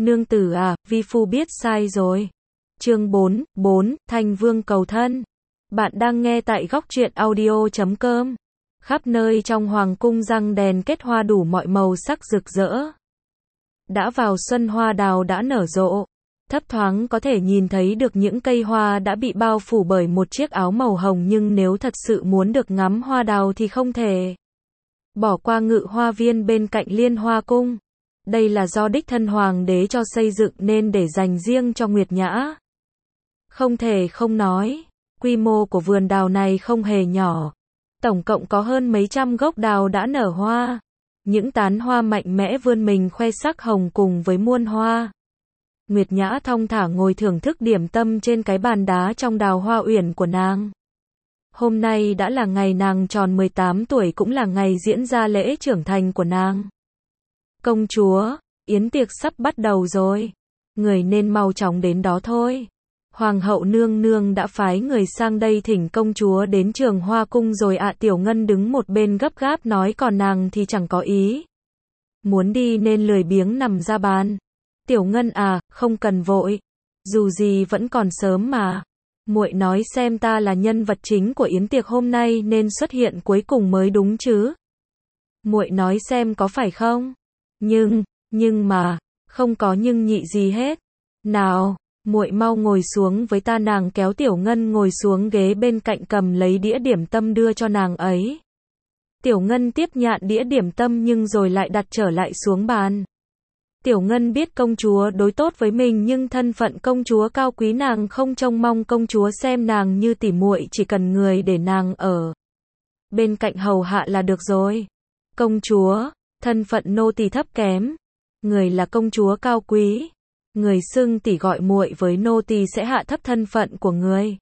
Nương tử à, vi phu biết sai rồi. Chương 4, Thanh Vương cầu thân. Bạn đang nghe tại góc truyện audio.com. Khắp nơi trong hoàng cung răng đèn kết hoa đủ mọi màu sắc rực rỡ. Đã vào xuân, hoa đào đã nở rộ. Thấp thoáng có thể nhìn thấy được những cây hoa đã bị bao phủ bởi một chiếc áo màu hồng, nhưng nếu thật sự muốn được ngắm hoa đào thì không thể bỏ qua Ngự Hoa Viên bên cạnh Liên Hoa Cung. Đây là do đích thân hoàng đế cho xây dựng nên để dành riêng cho Nguyệt Nhã. Không thể không nói, quy mô của vườn đào này không hề nhỏ. Tổng cộng có hơn mấy trăm gốc đào đã nở hoa. Những tán hoa mạnh mẽ vươn mình khoe sắc hồng cùng với muôn hoa. Nguyệt Nhã thong thả ngồi thưởng thức điểm tâm trên cái bàn đá trong đào hoa uyển của nàng. Hôm nay đã là ngày nàng tròn 18 tuổi, cũng là ngày diễn ra lễ trưởng thành của nàng. Công chúa, yến tiệc sắp bắt đầu rồi. Người nên mau chóng đến đó thôi. Hoàng hậu nương nương đã phái người sang đây thỉnh công chúa đến Trường Hoa Cung rồi ạ. Tiểu Ngân đứng một bên gấp gáp nói, còn nàng thì chẳng có ý muốn đi nên lười biếng nằm ra bàn. Tiểu Ngân à, không cần vội. Dù gì vẫn còn sớm mà. Muội nói xem, ta là nhân vật chính của yến tiệc hôm nay nên xuất hiện cuối cùng mới đúng chứ. Muội nói xem có phải không? Nhưng mà, không có nhưng nhị gì hết. Nào, muội mau ngồi xuống với ta. Nàng kéo Tiểu Ngân ngồi xuống ghế bên cạnh, cầm lấy đĩa điểm tâm đưa cho nàng ấy. Tiểu Ngân tiếp nhận đĩa điểm tâm nhưng rồi lại đặt trở lại xuống bàn. Tiểu Ngân biết công chúa đối tốt với mình, nhưng thân phận công chúa cao quý, nàng không trông mong công chúa xem nàng như tỉ muội, chỉ cần người để nàng ở bên cạnh hầu hạ là được rồi. Công chúa, thân phận nô tỳ thấp kém. Người là công chúa cao quý. Người xưng tỉ gọi muội với nô tỳ sẽ hạ thấp thân phận của người.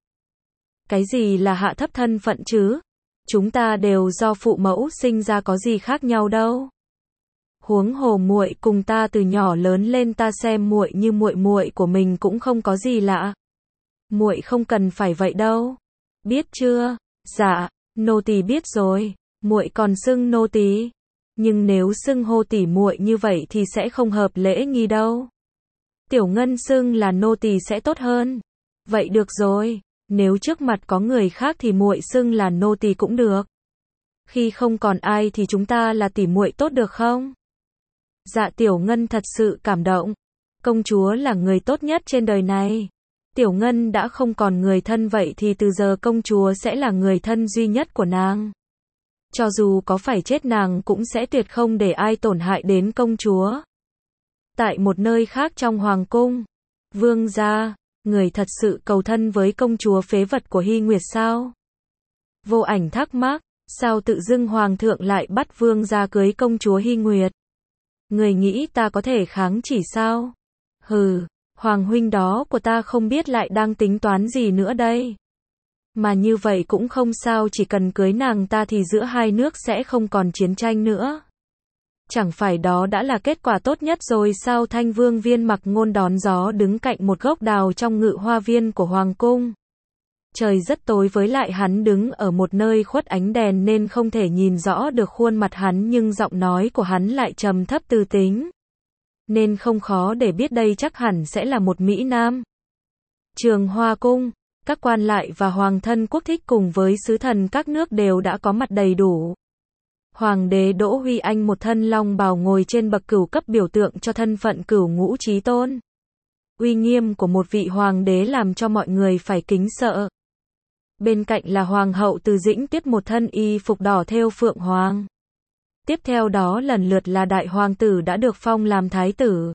Cái gì là hạ thấp thân phận chứ? Chúng ta đều do phụ mẫu sinh ra, có gì khác nhau đâu. Huống hồ muội cùng ta từ nhỏ lớn lên, ta xem muội như muội của mình cũng không có gì lạ. Muội không cần phải vậy đâu. Biết chưa? Dạ, nô tỳ biết rồi. Muội còn xưng nô tỳ. Nhưng nếu xưng hô tỉ muội như vậy thì sẽ không hợp lễ nghi đâu. Tiểu Ngân xưng là nô tỳ sẽ tốt hơn. Vậy được rồi, nếu trước mặt có người khác thì muội xưng là nô tỳ cũng được. Khi không còn ai thì chúng ta là tỉ muội tốt được không? Dạ. Tiểu Ngân thật sự cảm động. Công chúa là người tốt nhất trên đời này. Tiểu Ngân đã không còn người thân, vậy thì từ giờ công chúa sẽ là người thân duy nhất của nàng. Cho dù có phải chết, nàng cũng sẽ tuyệt không để ai tổn hại đến công chúa. Tại một nơi khác trong hoàng cung, vương gia, người thật sự cầu thân với công chúa phế vật của Hy Nguyệt sao? Vô Ảnh thắc mắc, sao tự dưng hoàng thượng lại bắt vương gia cưới công chúa Hy Nguyệt? Người nghĩ ta có thể kháng chỉ sao? Hừ, hoàng huynh đó của ta không biết lại đang tính toán gì nữa đây. Mà như vậy cũng không sao, chỉ cần cưới nàng ta thì giữa hai nước sẽ không còn chiến tranh nữa. Chẳng phải đó đã là kết quả tốt nhất rồi sao? Thanh Vương Viên Mặc Ngôn đón gió đứng cạnh một gốc đào trong Ngự Hoa Viên của hoàng cung. Trời rất tối, với lại hắn đứng ở một nơi khuất ánh đèn nên không thể nhìn rõ được khuôn mặt hắn, nhưng giọng nói của hắn lại trầm thấp từ tính, nên không khó để biết đây chắc hẳn sẽ là một mỹ nam. Trường Hoa Cung, các quan lại và hoàng thân quốc thích cùng với sứ thần các nước đều đã có mặt đầy đủ. Hoàng đế Đỗ Huy Anh một thân long bào ngồi trên bậc cửu cấp, biểu tượng cho thân phận cửu ngũ chí tôn. Uy nghiêm của một vị hoàng đế làm cho mọi người phải kính sợ. Bên cạnh là hoàng hậu Từ Dĩnh Tuyết, một thân y phục đỏ thêu phượng hoàng. Tiếp theo đó lần lượt là đại hoàng tử đã được phong làm thái tử,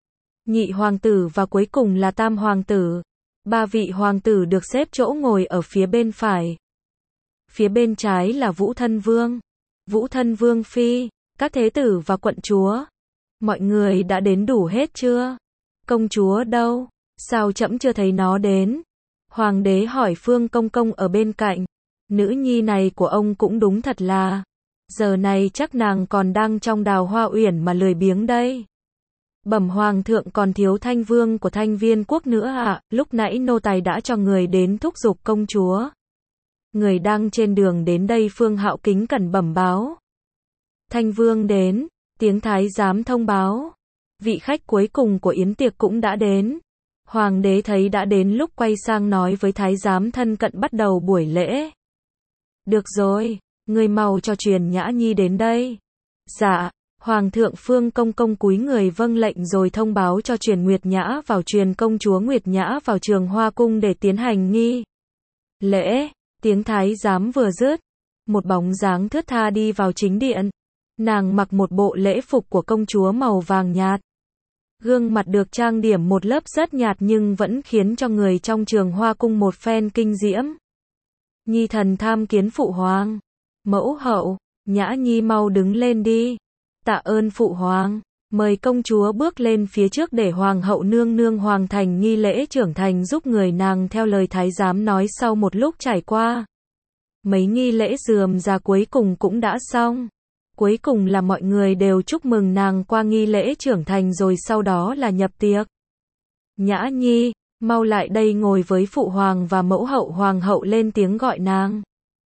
nhị hoàng tử và cuối cùng là tam hoàng tử. Ba vị hoàng tử được xếp chỗ ngồi ở phía bên phải. Phía bên trái là Vũ Thân Vương, Vũ Thân Vương phi, các thế tử và quận chúa. Mọi người đã đến đủ hết chưa? Công chúa đâu? Sao trẫm chưa thấy nó đến? Hoàng đế hỏi Phương Công Công ở bên cạnh. Nữ nhi này của ông cũng đúng thật là, giờ này chắc nàng còn đang trong đào hoa uyển mà lười biếng đây. Bẩm hoàng thượng, còn thiếu Thanh Vương của Thanh Viên quốc nữa ạ. Lúc nãy nô tài đã cho người đến thúc giục công chúa. Người đang trên đường đến đây. Phương Hạo kính cẩn bẩm báo. Thanh Vương đến, tiếng thái giám thông báo. Vị khách cuối cùng của yến tiệc cũng đã đến. Hoàng đế thấy đã đến lúc quay sang nói với thái giám thân cận bắt đầu buổi lễ. Được rồi, người mau cho truyền Nhã Nhi đến đây. Dạ, Hoàng thượng Phương Công Công cúi người vâng lệnh rồi thông báo cho truyền Nguyệt Nhã vào truyền công chúa Nguyệt Nhã vào Trường Hoa Cung để tiến hành nghi lễ. Tiếng thái giám vừa dứt, một bóng dáng thướt tha đi vào chính điện. Nàng mặc một bộ lễ phục của công chúa màu vàng nhạt. Gương mặt được trang điểm một lớp rất nhạt nhưng vẫn khiến cho người trong Trường Hoa Cung một phen kinh diễm. Nhi thần tham kiến phụ hoàng. Mẫu hậu, Nhã Nhi mau đứng lên đi. Tạ ơn phụ hoàng. Mời công chúa bước lên phía trước để hoàng hậu nương nương hoàn thành nghi lễ trưởng thành giúp người nàng theo lời thái giám nói. Sau một lúc trải qua, mấy nghi lễ rườm rà cuối cùng cũng đã xong. Cuối cùng là mọi người đều chúc mừng nàng qua nghi lễ trưởng thành rồi sau đó là nhập tiệc. Nhã Nhi, mau lại đây ngồi với phụ hoàng và mẫu hậu. Hoàng hậu lên tiếng gọi nàng.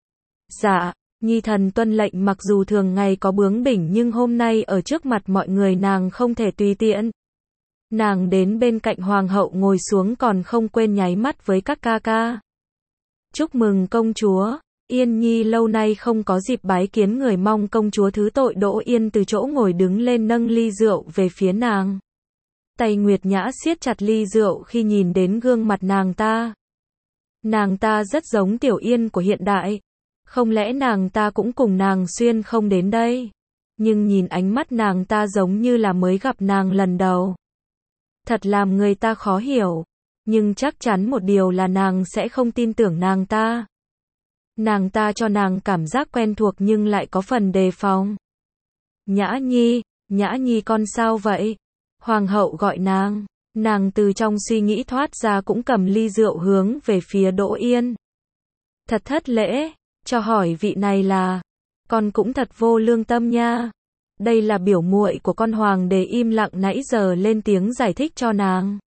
Dạ, Nhi thần tuân lệnh. Mặc dù thường ngày có bướng bỉnh nhưng hôm nay ở trước mặt mọi người nàng không thể tùy tiện. Nàng đến bên cạnh hoàng hậu ngồi xuống còn không quên nháy mắt với các ca ca. Chúc mừng công chúa. Yên Nhi lâu nay không có dịp bái kiến người, mong công chúa thứ tội. Đỗ Yên từ chỗ ngồi đứng lên nâng ly rượu về phía nàng. Tay Nguyệt Nhã siết chặt ly rượu khi nhìn đến gương mặt nàng ta. Nàng ta rất giống Tiểu Yên của hiện đại. Không lẽ nàng ta cũng cùng nàng xuyên không đến đây? Nhưng nhìn ánh mắt nàng ta giống như là mới gặp nàng lần đầu. Thật làm người ta khó hiểu. Nhưng chắc chắn một điều là nàng sẽ không tin tưởng nàng ta. Nàng ta cho nàng cảm giác quen thuộc nhưng lại có phần đề phòng. Nhã Nhi con sao vậy? Hoàng hậu gọi nàng. Nàng từ trong suy nghĩ thoát ra cũng cầm ly rượu hướng về phía Đỗ Yên. Thật thất lễ, cho hỏi vị này là... Con cũng thật vô lương tâm nha. Đây là biểu muội của con. Hoàng đế im lặng nãy giờ lên tiếng giải thích cho nàng.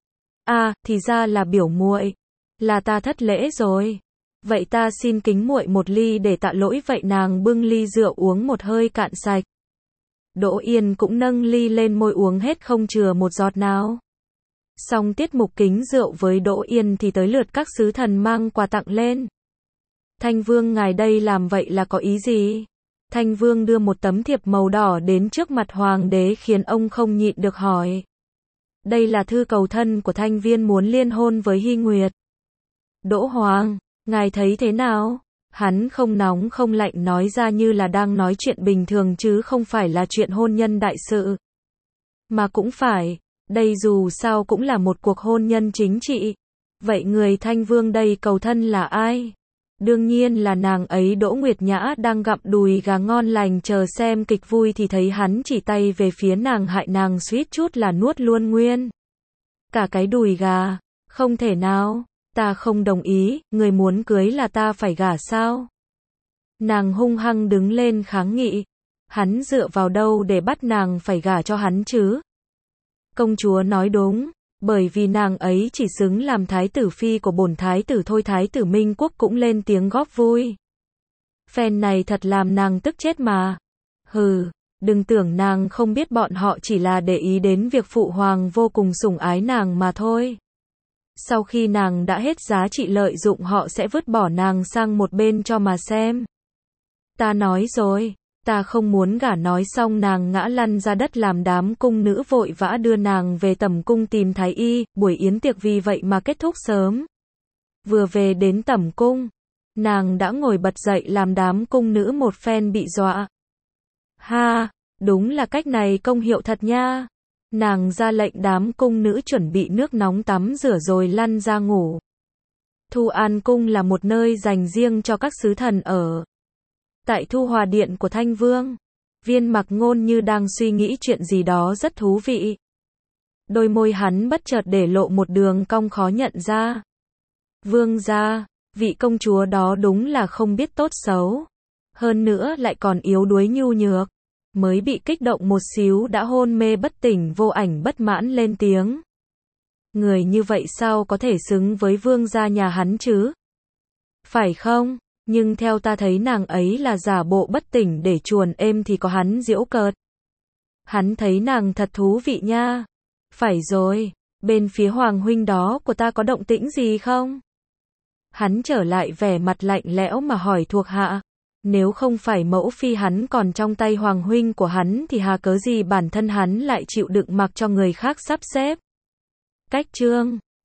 À, thì ra là biểu muội. Là ta thất lễ rồi. Vậy ta xin kính muội một ly để tạ lỗi. Vậy nàng bưng ly rượu uống một hơi cạn sạch. Đỗ Yên cũng nâng ly lên môi uống hết không chừa một giọt nào. Xong tiết mục kính rượu với Đỗ Yên thì tới lượt các sứ thần mang quà tặng lên. Thanh vương ngài đây làm vậy là có ý gì? Thanh vương đưa một tấm thiệp màu đỏ đến trước mặt hoàng đế khiến ông không nhịn được hỏi. Đây là thư cầu thân của Thanh viên muốn liên hôn với Hy Nguyệt. Đỗ hoàng, ngài thấy thế nào? Hắn không nóng không lạnh nói ra như là đang nói chuyện bình thường chứ không phải là chuyện hôn nhân đại sự. Mà cũng phải, đây dù sao cũng là một cuộc hôn nhân chính trị. Vậy người Thanh vương đây cầu thân là ai? Đương nhiên là nàng ấy. Đỗ Nguyệt Nhã đang gặm đùi gà ngon lành chờ xem kịch vui thì thấy hắn chỉ tay về phía nàng, hại nàng suýt chút là nuốt luôn nguyên cả cái đùi gà. Không thể nào, ta không đồng ý, người muốn cưới là ta phải gả sao? Nàng hung hăng đứng lên kháng nghị. Hắn dựa vào đâu để bắt nàng phải gả cho hắn chứ? Công chúa nói đúng, bởi vì nàng ấy chỉ xứng làm thái tử phi của bổn thái tử thôi. Thái tử Minh Quốc cũng lên tiếng góp vui. Phen này thật làm nàng tức chết mà. Hừ, đừng tưởng nàng không biết bọn họ chỉ là để ý đến việc phụ hoàng vô cùng sủng ái nàng mà thôi. Sau khi nàng đã hết giá trị lợi dụng họ sẽ vứt bỏ nàng sang một bên cho mà xem. Ta nói rồi, ta không muốn gả. Nói xong nàng ngã lăn ra đất làm đám cung nữ vội vã đưa nàng về tẩm cung tìm thái y. Buổi yến tiệc vì vậy mà kết thúc sớm. Vừa về đến tẩm cung, nàng đã ngồi bật dậy làm đám cung nữ một phen bị dọa. Ha, đúng là cách này công hiệu thật nha. Nàng ra lệnh đám cung nữ chuẩn bị nước nóng tắm rửa rồi lăn ra ngủ. Thu An cung là một nơi dành riêng cho các sứ thần ở. Tại Thu Hòa điện của Thanh vương, Viên Mặc Ngôn như đang suy nghĩ chuyện gì đó rất thú vị. Đôi môi hắn bất chợt để lộ một đường cong khó nhận ra. Vương gia, vị công chúa đó đúng là không biết tốt xấu. Hơn nữa lại còn yếu đuối nhu nhược. Mới bị kích động một xíu đã hôn mê bất tỉnh. Vô Ảnh bất mãn lên tiếng. Người như vậy sao có thể xứng với vương gia nhà hắn chứ? Phải không? Nhưng theo ta thấy nàng ấy là giả bộ bất tỉnh để chuồn êm thì có hắn giễu cợt. Hắn thấy nàng thật thú vị nha. Phải rồi, bên phía Hoàng huynh đó của ta có động tĩnh gì không? Hắn trở lại vẻ mặt lạnh lẽo mà hỏi thuộc hạ. Nếu không phải mẫu phi hắn còn trong tay Hoàng huynh của hắn thì hà cớ gì bản thân hắn lại chịu đựng mặc cho người khác sắp xếp. Cách chương